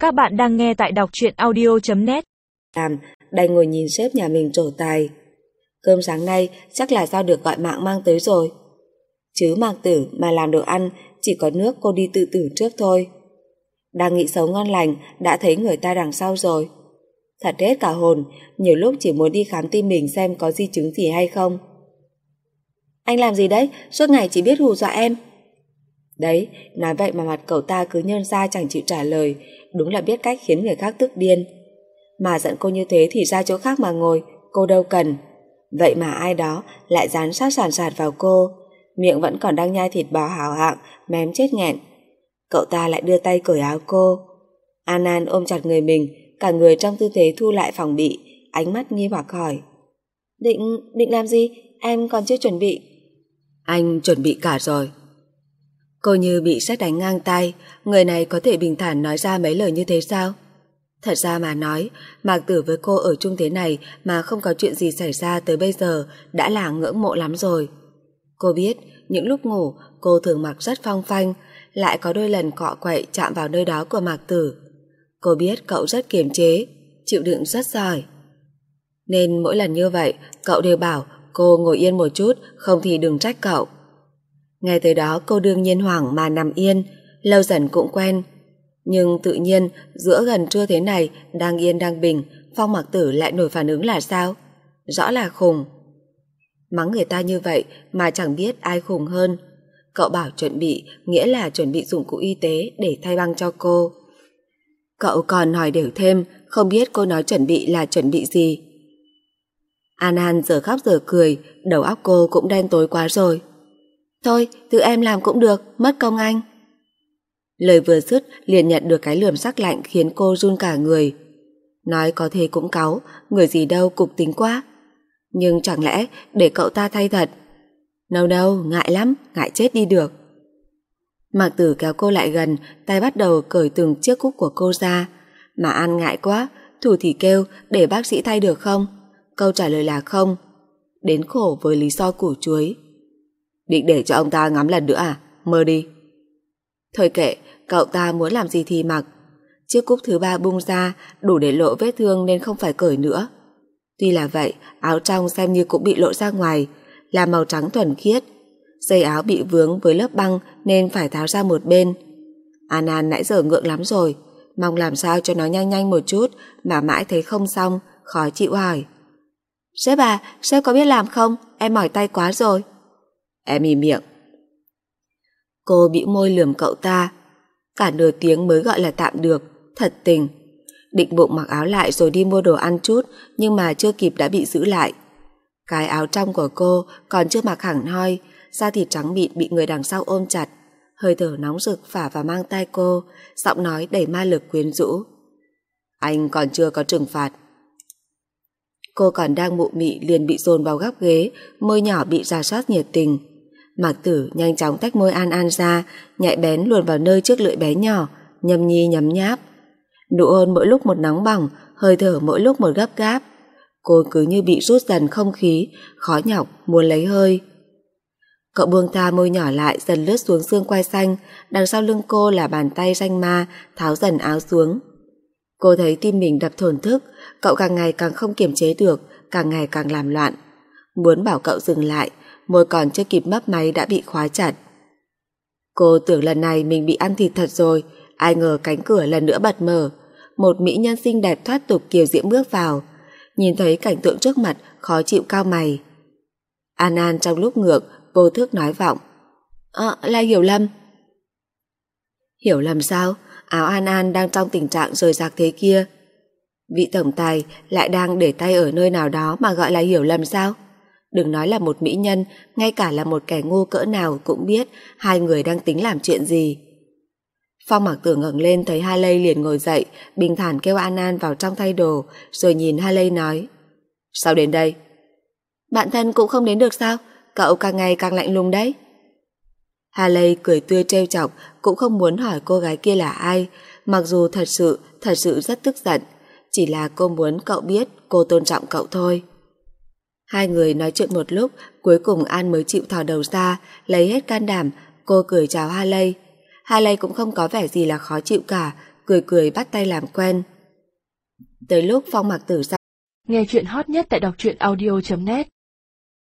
Các bạn đang nghe tại đọc truyện audio.net. Đành ngồi nhìn sếp nhà mình trổ tài. Cơm sáng nay chắc là do được gọi mạng mang tới rồi. Chứ Mạc Tử mà làm đồ ăn chỉ có nước cô đi tự tử trước thôi. Đang nghĩ xấu ngon lành đã thấy người ta đằng sau rồi. Thật hết cả hồn, nhiều lúc chỉ muốn đi khám tim mình xem có di chứng gì hay không. Anh làm gì đấy, suốt ngày chỉ biết hù dọa em. Đấy, nói vậy mà mặt cậu ta cứ nhơn ra chẳng chịu trả lời, đúng là biết cách khiến người khác tức điên. Mà giận cô như thế thì ra chỗ khác mà ngồi, cô đâu cần. Vậy mà ai đó lại dán sát sàn sạt vào cô, miệng vẫn còn đang nhai thịt bò hảo hạng, mém chết nghẹn. Cậu ta lại đưa tay cởi áo cô. An ôm chặt người mình, cả người trong tư thế thu lại phòng bị, ánh mắt nghi hoặc hỏi. Định làm gì? Em còn chưa chuẩn bị. Anh chuẩn bị cả rồi. Cô như bị sét đánh ngang tay, người này có thể bình thản nói ra mấy lời như thế sao? Thật ra mà nói, Mạc Tử với cô ở chung thế này mà không có chuyện gì xảy ra tới bây giờ đã là ngưỡng mộ lắm rồi. Cô biết, những lúc ngủ cô thường mặc rất phong phanh, lại có đôi lần cọ quậy chạm vào nơi đó của Mạc Tử. Cô biết cậu rất kiềm chế, chịu đựng rất giỏi. Nên mỗi lần như vậy, cậu đều bảo cô ngồi yên một chút, không thì đừng trách cậu. Ngay tới đó cô đương nhiên hoảng mà nằm yên, lâu dần cũng quen. Nhưng tự nhiên giữa gần trưa thế này, đang yên đang bình, Phong Mạc Tử lại nổi phản ứng là sao? Rõ là khùng. Mắng người ta như vậy mà chẳng biết ai khùng hơn. Cậu bảo chuẩn bị nghĩa là chuẩn bị dụng cụ y tế để thay băng cho cô. Cậu còn hỏi đều thêm, không biết cô nói chuẩn bị là chuẩn bị gì. An giờ khóc giờ cười, đầu óc cô cũng đen tối quá rồi. Thôi, tự em làm cũng được, mất công anh. Lời vừa dứt liền nhận được cái lườm sắc lạnh khiến cô run cả người. Nói có thế cũng cáu, người gì đâu cục tính quá. Nhưng chẳng lẽ để cậu ta thay thật? Đâu, ngại lắm, ngại chết đi được. Mạc Tử kéo cô lại gần, tay bắt đầu cởi từng chiếc cúc của cô ra. Mà An ngại quá, thủ thì kêu để bác sĩ thay được không? Câu trả lời là không. Đến khổ với lý do củ chuối. Định để cho ông ta ngắm lần nữa à? Mơ đi. Thôi kệ, cậu ta muốn làm gì thì mặc. Chiếc cúc thứ 3 bung ra, đủ để lộ vết thương nên không phải cởi nữa. Tuy là vậy, áo trong xem như cũng bị lộ ra ngoài, là màu trắng thuần khiết. Dây áo bị vướng với lớp băng nên phải tháo ra một bên. An nãy giờ ngượng lắm rồi, mong làm sao cho nó nhanh một chút mà mãi thấy không xong, khó chịu hỏi. Sếp à, sếp có biết làm không? Em mỏi tay quá rồi. Em im miệng. Cô bĩu môi lườm cậu ta. Cả nửa tiếng mới gọi là tạm được, thật tình. Định bụng mặc áo lại rồi đi mua đồ ăn chút, nhưng mà chưa kịp đã bị giữ lại. Cái áo trong của cô còn chưa mặc hẳn hoi, da thịt trắng mịn bị người đằng sau ôm chặt, hơi thở nóng rực phả vào mang tai cô, giọng nói đầy ma lực quyến rũ. Anh còn chưa có trừng phạt. Cô còn đang mụ mị liền bị dồn vào góc ghế, môi nhỏ bị rà soát nhiệt tình. Mạc Tử nhanh chóng tách môi An ra, nhạy bén luồn vào nơi trước lưỡi bé nhỏ, nhâm nhi nhấm nháp. Nụ hôn mỗi lúc một nóng bỏng, hơi thở mỗi lúc một gấp gáp. Cô cứ như bị rút dần không khí, khó nhọc muốn lấy hơi. Cậu buông tha môi nhỏ lại, dần lướt xuống xương quai xanh, đằng sau lưng cô là bàn tay ranh ma tháo dần áo xuống. Cô thấy tim mình đập thổn thức, cậu càng ngày càng không kiềm chế được, càng ngày càng làm loạn. Muốn bảo cậu dừng lại, môi còn chưa kịp mấp máy đã bị khóa chặt. Cô tưởng lần này mình bị ăn thịt thật rồi, ai ngờ cánh cửa lần nữa bật mở. Một mỹ nhân xinh đẹp thoát tục kiều diễm bước vào. Nhìn thấy cảnh tượng trước mặt, khó chịu cau mày. An trong lúc ngược, vô thức nói vọng. Là Hiểu Lầm. Hiểu lầm sao? Áo An đang trong tình trạng rời rạc thế kia. Vị tổng tài lại đang để tay ở nơi nào đó mà gọi là hiểu lầm sao? Đừng nói là một mỹ nhân, ngay cả là một kẻ ngu cỡ nào cũng biết hai người đang tính làm chuyện gì. Phong Mạc Tử ngẩng lên thấy Haley liền ngồi dậy, bình thản kêu An vào trong thay đồ, rồi nhìn Haley nói. Sao đến đây? Bạn thân cũng không đến được sao? Cậu càng ngày càng lạnh lùng đấy. Haley cười tươi trêu chọc, cũng không muốn hỏi cô gái kia là ai, mặc dù thật sự rất tức giận, chỉ là cô muốn cậu biết cô tôn trọng cậu thôi. Hai người nói chuyện một lúc, cuối cùng An mới chịu thò đầu ra, lấy hết can đảm, cô cười chào Haley. Haley cũng không có vẻ gì là khó chịu cả, cười cười bắt tay làm quen. Tới lúc Phong Mặc Tử ra. Nghe chuyện hot nhất tại đọc truyện audio.net